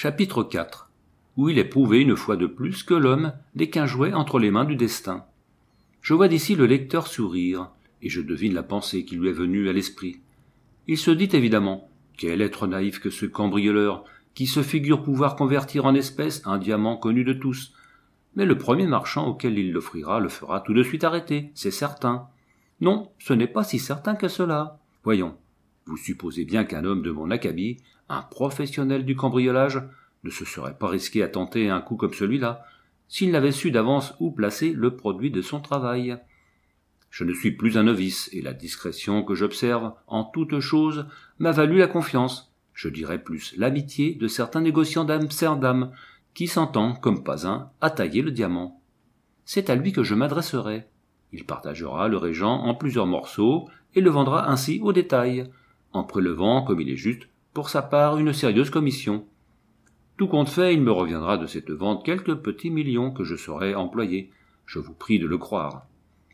Chapitre 4 où il est prouvé une fois de plus que l'homme n'est qu'un jouet entre les mains du destin. Je vois d'ici le lecteur sourire, et je devine la pensée qui lui est venue à l'esprit. Il se dit évidemment, quel être naïf que ce cambrioleur, qui se figure pouvoir convertir en espèces un diamant connu de tous. Mais le premier marchand auquel il l'offrira le fera tout de suite arrêter, c'est certain. Non, ce n'est pas si certain que cela. Voyons, vous supposez bien qu'un homme de mon acabit, un professionnel du cambriolage, ne se serait pas risqué à tenter un coup comme celui-là, s'il n'avait su d'avance où placer le produit de son travail. Je ne suis plus un novice, et la discrétion que j'observe en toutes choses m'a valu la confiance, je dirais plus l'amitié de certains négociants d'Amsterdam, qui s'entendent comme pas un à tailler le diamant. C'est à lui que je m'adresserai. Il partagera le régent en plusieurs morceaux, et le vendra ainsi au détail, en prélevant, comme il est juste, pour sa part une sérieuse commission. Tout compte fait, il me reviendra de cette vente quelques petits millions que je saurai employer, je vous prie de le croire.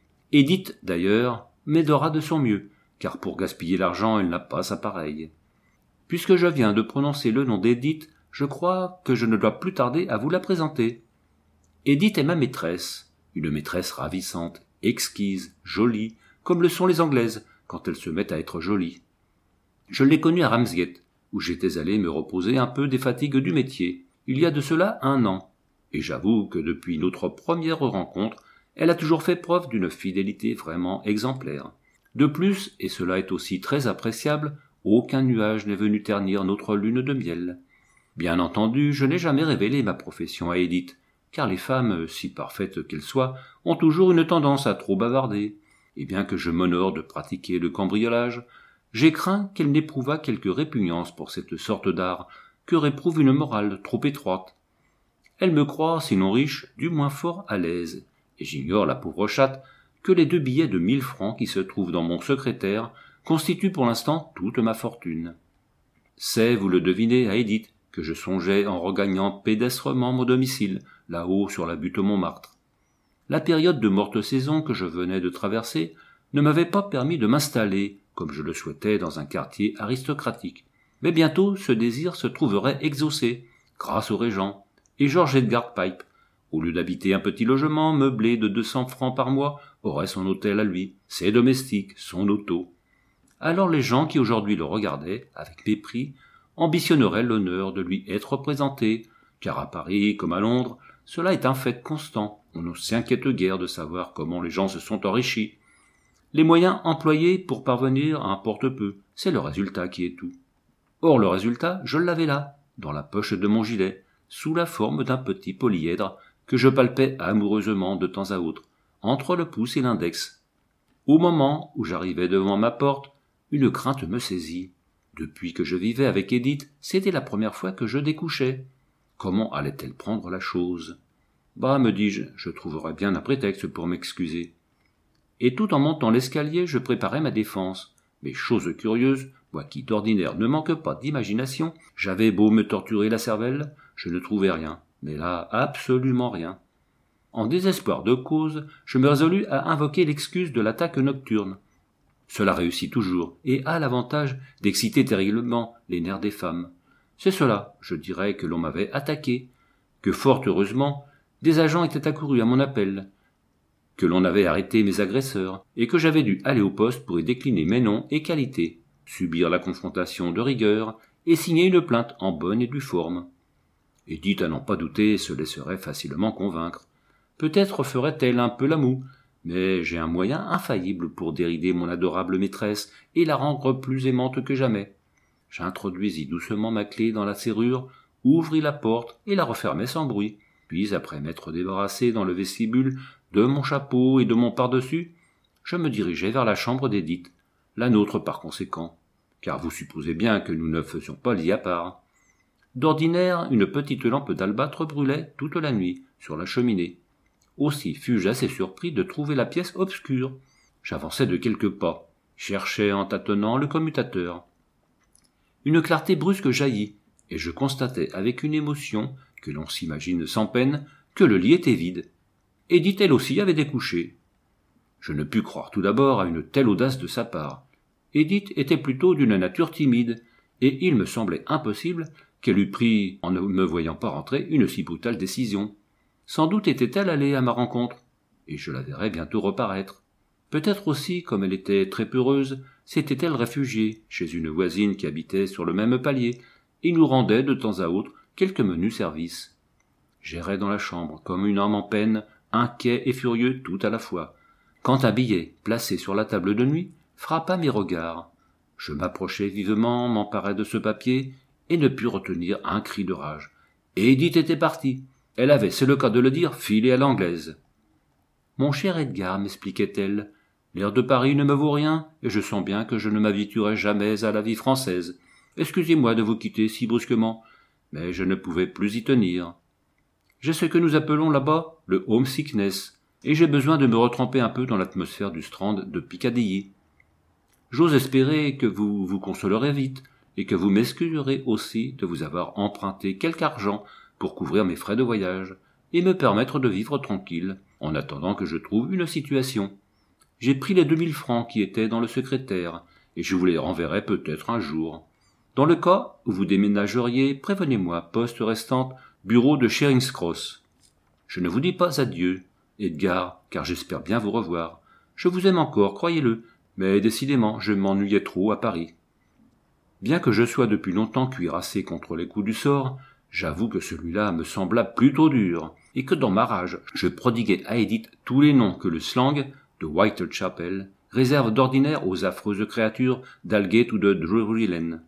Édith, d'ailleurs, m'aidera de son mieux, car pour gaspiller l'argent, elle n'a pas sa pareille. Puisque je viens de prononcer le nom d'Édith, je crois que je ne dois plus tarder à vous la présenter. Édith est ma maîtresse, une maîtresse ravissante, exquise, jolie, comme le sont les Anglaises, quand elles se mettent à être jolies. Je l'ai connue à Ramsgate, où j'étais allé me reposer un peu des fatigues du métier, il y a de cela 1 an, et j'avoue que depuis notre première rencontre, elle a toujours fait preuve d'une fidélité vraiment exemplaire. De plus, et cela est aussi très appréciable, aucun nuage n'est venu ternir notre lune de miel. Bien entendu, je n'ai jamais révélé ma profession à Édith, car les femmes, si parfaites qu'elles soient, ont toujours une tendance à trop bavarder, et bien que je m'honore de pratiquer le cambriolage, j'ai craint qu'elle n'éprouvât quelque répugnance pour cette sorte d'art que réprouve une morale trop étroite. Elle me croit, sinon riche, du moins fort à l'aise, et j'ignore, la pauvre chatte, que les 2 billets de 1000 francs qui se trouvent dans mon secrétaire constituent pour l'instant toute ma fortune. C'est, vous le devinez, à Édith, que je songeais en regagnant pédestrement mon domicile, là-haut sur la butte Montmartre. La période de morte saison que je venais de traverser ne m'avait pas permis de m'installer, comme je le souhaitais, dans un quartier aristocratique. Mais bientôt ce désir se trouverait exaucé, grâce au régent, et George Edgar Pipe, au lieu d'habiter un petit logement meublé de 200 francs par mois, aurait son hôtel à lui, ses domestiques, son auto. Alors les gens qui aujourd'hui le regardaient, avec mépris, ambitionneraient l'honneur de lui être présenté, car à Paris, comme à Londres, cela est un fait constant, on ne s'inquiète guère de savoir comment les gens se sont enrichis. Les moyens employés pour parvenir importent peu, c'est le résultat qui est tout. Or le résultat, je l'avais là, dans la poche de mon gilet, sous la forme d'un petit polyèdre que je palpais amoureusement de temps à autre, entre le pouce et l'index. Au moment où j'arrivais devant ma porte, une crainte me saisit. Depuis que je vivais avec Édith, c'était la première fois que je découchais. Comment allait-elle prendre la chose? Bah, me dis-je, je trouverais bien un prétexte pour m'excuser. Et tout en montant l'escalier, je préparais ma défense. Mais chose curieuse, moi qui d'ordinaire ne manque pas d'imagination, j'avais beau me torturer la cervelle, je ne trouvais rien, mais là absolument rien. En désespoir de cause, je me résolus à invoquer l'excuse de l'attaque nocturne. Cela réussit toujours, et a l'avantage d'exciter terriblement les nerfs des femmes. C'est cela, je dirais, que l'on m'avait attaqué, que fort heureusement, des agents étaient accourus à mon appel, que l'on avait arrêté mes agresseurs, et que j'avais dû aller au poste pour y décliner mes noms et qualités, subir la confrontation de rigueur, et signer une plainte en bonne et due forme. Édith, à n'en pas douter, se laisserait facilement convaincre. Peut-être ferait-elle un peu la moue, mais j'ai un moyen infaillible pour dérider mon adorable maîtresse et la rendre plus aimante que jamais. J'introduisis doucement ma clé dans la serrure, ouvris la porte et la refermai sans bruit, puis, après m'être débarrassé dans le vestibule de mon chapeau et de mon pardessus, je me dirigeai vers la chambre d'Édith, la nôtre par conséquent, car vous supposez bien que nous ne faisions pas lit à part. D'ordinaire, une petite lampe d'albâtre brûlait toute la nuit sur la cheminée. Aussi fus-je assez surpris de trouver la pièce obscure. J'avançai de quelques pas, cherchai en tâtonnant le commutateur. Une clarté brusque jaillit, et je constatai avec une émotion, que l'on s'imagine sans peine, que le lit était vide. Édith, elle aussi, avait découché. Je ne pus croire tout d'abord à une telle audace de sa part. Édith était plutôt d'une nature timide, et il me semblait impossible qu'elle eût pris, en ne me voyant pas rentrer, une si brutale décision. Sans doute était-elle allée à ma rencontre, et je la verrais bientôt reparaître. Peut-être aussi, comme elle était très peureuse, s'était-elle réfugiée chez une voisine qui habitait sur le même palier, et nous rendait de temps à autre quelques menus services. J'errais dans la chambre, comme une âme en peine, inquiet et furieux tout à la fois, quand un billet, placé sur la table de nuit, frappa mes regards. Je m'approchai vivement, m'emparai de ce papier, et ne pus retenir un cri de rage. Edith était partie. Elle avait, c'est le cas de le dire, filé à l'anglaise. Mon cher Edgar, m'expliquait-elle, l'air de Paris ne me vaut rien, et je sens bien que je ne m'habituerai jamais à la vie française. Excusez-moi de vous quitter si brusquement, mais je ne pouvais plus y tenir. J'ai ce que nous appelons là-bas le homesickness, et j'ai besoin de me retremper un peu dans l'atmosphère du Strand de Piccadilly. J'ose espérer que vous vous consolerez vite, et que vous m'excuserez aussi de vous avoir emprunté quelque argent pour couvrir mes frais de voyage, et me permettre de vivre tranquille, en attendant que je trouve une situation. J'ai pris les 2000 francs qui étaient dans le secrétaire, et je vous les renverrai peut-être un jour. Dans le cas où vous déménageriez, prévenez-moi, poste restante, bureau de Charing Cross. Je ne vous dis pas adieu, Edgar, car j'espère bien vous revoir. Je vous aime encore, croyez-le, mais décidément, je m'ennuyais trop à Paris. Bien que je sois depuis longtemps cuirassé contre les coups du sort, j'avoue que celui-là me sembla plutôt dur, et que dans ma rage, je prodiguais à Edith tous les noms que le slang de Whitechapel réserve d'ordinaire aux affreuses créatures d'Algate ou de Drury Lane.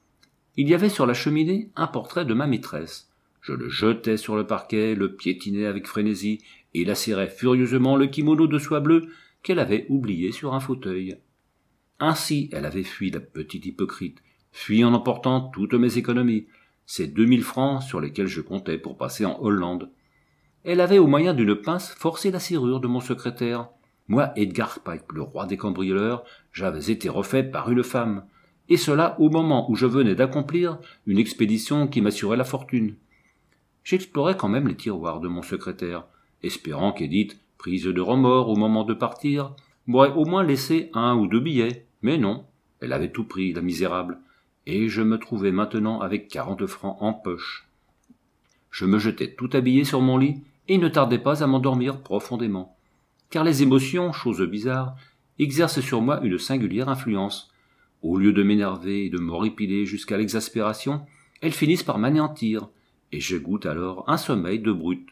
Il y avait sur la cheminée un portrait de ma maîtresse. Je le jetai sur le parquet, le piétinai avec frénésie, et lacérai furieusement le kimono de soie bleue qu'elle avait oublié sur un fauteuil. Ainsi elle avait fui, la petite hypocrite, fui en emportant toutes mes économies, ces 2000 francs sur lesquels je comptais pour passer en Hollande. Elle avait, au moyen d'une pince, forcé la serrure de mon secrétaire. Moi, Edgar Pike, le roi des cambrioleurs, j'avais été refait par une femme, et cela au moment où je venais d'accomplir une expédition qui m'assurait la fortune. J'explorais quand même les tiroirs de mon secrétaire, espérant qu'Edith, prise de remords au moment de partir, m'aurait au moins laissé 1 ou 2 billets, mais non, elle avait tout pris, la misérable, et je me trouvais maintenant avec 40 francs en poche. Je me jetai tout habillé sur mon lit, et ne tardai pas à m'endormir profondément, car les émotions, chose bizarre, exercent sur moi une singulière influence. Au lieu de m'énerver et de m'horripiler jusqu'à l'exaspération, elles finissent par m'anéantir, et je goûte alors un sommeil de brute.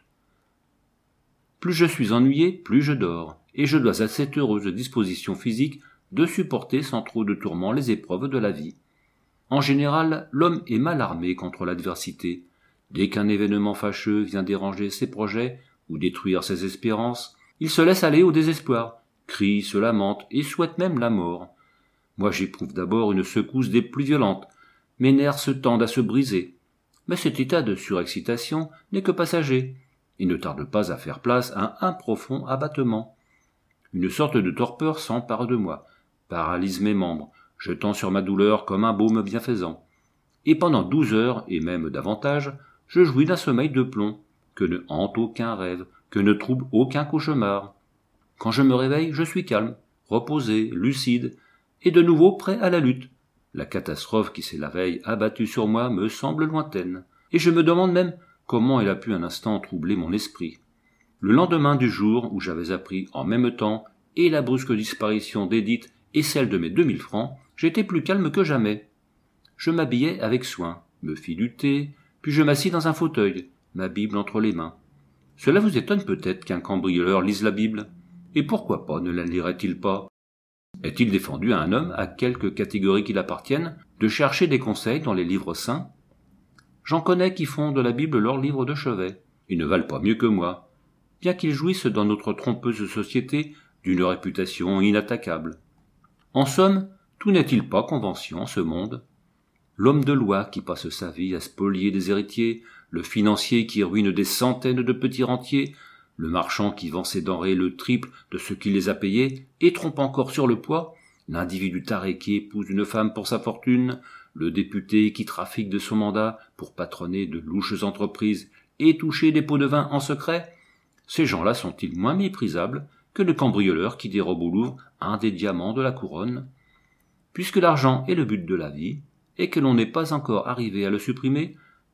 Plus je suis ennuyé, plus je dors, et je dois à cette heureuse disposition physique de supporter sans trop de tourments les épreuves de la vie. En général, l'homme est mal armé contre l'adversité. Dès qu'un événement fâcheux vient déranger ses projets ou détruire ses espérances, il se laisse aller au désespoir, crie, se lamente et souhaite même la mort. Moi j'éprouve d'abord une secousse des plus violentes, mes nerfs se tendent à se briser. Mais cet état de surexcitation n'est que passager, et ne tarde pas à faire place à un profond abattement. Une sorte de torpeur s'empare de moi, paralyse mes membres, jetant sur ma douleur comme un baume bienfaisant. Et pendant 12 heures, et même davantage, je jouis d'un sommeil de plomb, que ne hante aucun rêve, que ne trouble aucun cauchemar. Quand je me réveille, je suis calme, reposé, lucide, et de nouveau prêt à la lutte. La catastrophe qui s'est la veille abattue sur moi me semble lointaine, et je me demande même comment elle a pu un instant troubler mon esprit. Le lendemain du jour où j'avais appris en même temps et la brusque disparition d'Edith et celle de mes 2000 francs, j'étais plus calme que jamais. Je m'habillai avec soin, me fis du thé, puis je m'assis dans un fauteuil, ma Bible entre les mains. Cela vous étonne peut-être qu'un cambrioleur lise la Bible. Et pourquoi pas ne la lirait-il pas? Est-il défendu à un homme, à quelque catégorie qu'il appartienne, de chercher des conseils dans les livres saints? J'en connais qui font de la Bible leur livre de chevet. Ils ne valent pas mieux que moi, bien qu'ils jouissent dans notre trompeuse société d'une réputation inattaquable. En somme, tout n'est-il pas convention en ce monde? L'homme de loi qui passe sa vie à spolier des héritiers, le financier qui ruine des centaines de petits rentiers, le marchand qui vend ses denrées le triple de ce qu'il les a payées et trompe encore sur le poids, l'individu taré qui épouse une femme pour sa fortune, le député qui trafique de son mandat pour patronner de louches entreprises et toucher des pots de vin en secret, ces gens-là sont-ils moins méprisables que le cambrioleur qui dérobe au Louvre un des diamants de la couronne? Puisque l'argent est le but de la vie, et que l'on n'est pas encore arrivé à le supprimer,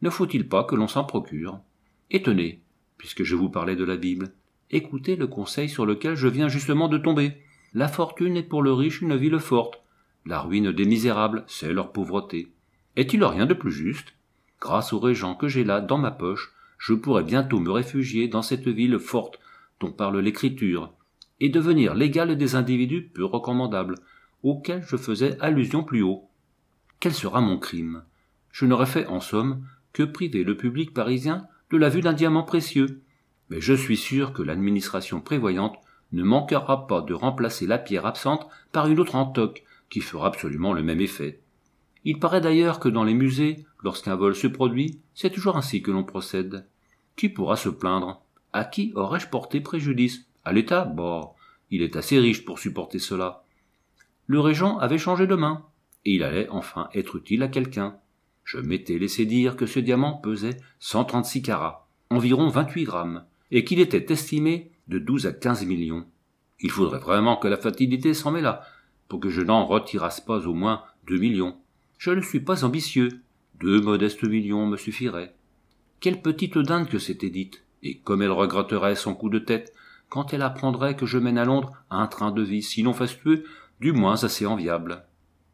Ne faut-il pas que l'on s'en procure? Et tenez, puisque je vous parlais de la Bible, écoutez le conseil sur lequel je viens justement de tomber. La fortune est pour le riche une ville forte. La ruine des misérables, c'est leur pauvreté. Est-il rien de plus juste? Grâce au régent que j'ai là dans ma poche, je pourrais bientôt me réfugier dans cette ville forte dont parle l'Écriture, et devenir l'égal des individus peu recommandables, auxquels je faisais allusion plus haut. Quel sera mon crime? Je n'aurais fait, en somme, que priver le public parisien de la vue d'un diamant précieux. Mais je suis sûr que l'administration prévoyante ne manquera pas de remplacer la pierre absente par une autre en toc, qui fera absolument le même effet. Il paraît d'ailleurs que dans les musées, lorsqu'un vol se produit, c'est toujours ainsi que l'on procède. Qui pourra se plaindre? À qui aurais-je porté préjudice? À l'État? Bon, il est assez riche pour supporter cela. Le régent avait changé de main, et il allait enfin être utile à quelqu'un. Je m'étais laissé dire que ce diamant pesait 136 carats, environ 28 grammes, et qu'il était estimé de 12 à 15 millions. Il faudrait vraiment que la fatalité s'en mêlât, pour que je n'en retirasse pas au moins 2 millions. Je ne suis pas ambitieux. 2 modestes millions me suffiraient. Quelle petite dinde que cette Édith, et comme elle regretterait son coup de tête quand elle apprendrait que je mène à Londres un train de vie sinon fastueux, du moins assez enviable.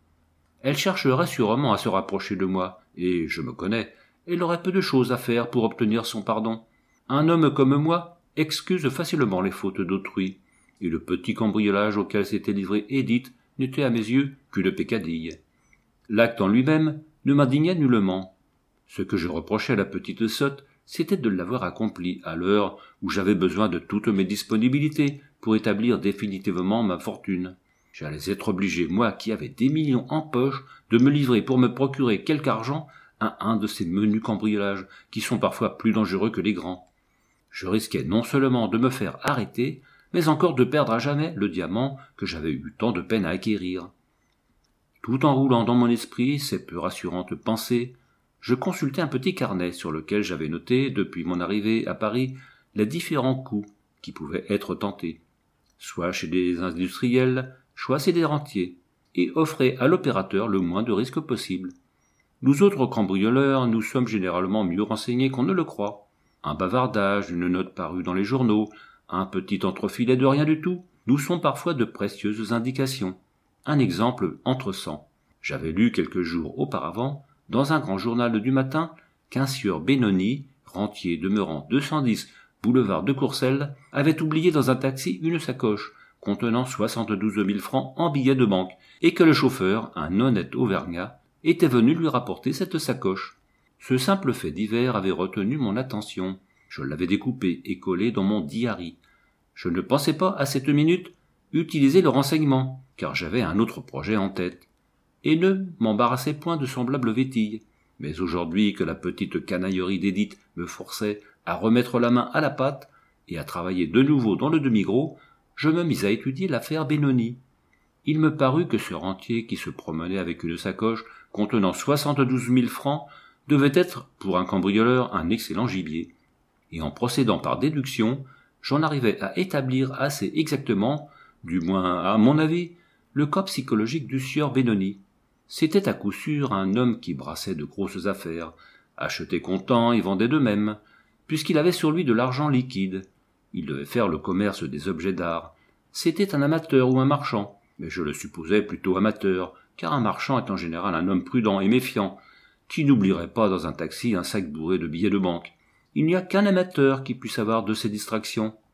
Elle chercherait sûrement à se rapprocher de moi, et, je me connais, elle aurait peu de choses à faire pour obtenir son pardon. Un homme comme moi excuse facilement les fautes d'autrui, et le petit cambriolage auquel s'était livrée Édith n'était à mes yeux qu'une peccadille. L'acte en lui-même ne m'indignait nullement. Ce que je reprochais à la petite sotte, c'était de l'avoir accompli à l'heure où j'avais besoin de toutes mes disponibilités pour établir définitivement ma fortune. J'allais être obligé, moi qui avais des millions en poche, de me livrer pour me procurer quelque argent à un de ces menus cambriolages qui sont parfois plus dangereux que les grands. Je risquais non seulement de me faire arrêter, mais encore de perdre à jamais le diamant que j'avais eu tant de peine à acquérir. Tout en roulant dans mon esprit ces peu rassurantes pensées, je consultai un petit carnet sur lequel j'avais noté, depuis mon arrivée à Paris, les différents coups qui pouvaient être tentés, soit chez des industriels, soit chez des rentiers, et offraient à l'opérateur le moins de risques possible. Nous autres cambrioleurs, nous sommes généralement mieux renseignés qu'on ne le croit. Un bavardage, une note parue dans les journaux, un petit entrefilet de rien du tout, nous sont parfois de précieuses indications. Un exemple entre 100. J'avais lu quelques jours auparavant, dans un grand journal du matin, qu'un sieur Benoni, rentier demeurant 210 boulevard de Courcelles, avait oublié dans un taxi une sacoche contenant 72 000 francs en billets de banque, et que le chauffeur, un honnête Auvergnat, était venu lui rapporter cette sacoche. Ce simple fait divers avait retenu mon attention. Je l'avais découpé et collé dans mon diary. Je ne pensais pas, à cette minute, utiliser le renseignement, car j'avais un autre projet en tête, et ne m'embarrassais point de semblables vétilles. Mais aujourd'hui que la petite canaillerie d'Édith me forçait à remettre la main à la pâte et à travailler de nouveau dans le demi-gros, je me mis à étudier l'affaire Benoni. Il me parut que ce rentier qui se promenait avec une sacoche contenant 72 000 francs devait être, pour un cambrioleur, un excellent gibier. Et en procédant par déduction, j'en arrivai à établir assez exactement, du moins à mon avis, le cas psychologique du sieur Benoni. C'était à coup sûr un homme qui brassait de grosses affaires, achetait comptant et vendait de même, puisqu'il avait sur lui de l'argent liquide. Il devait faire le commerce des objets d'art. C'était un amateur ou un marchand, mais je le supposais plutôt amateur, car un marchand est en général un homme prudent et méfiant, qui n'oublierait pas dans un taxi un sac bourré de billets de banque. Il n'y a qu'un amateur qui puisse avoir de ces distractions.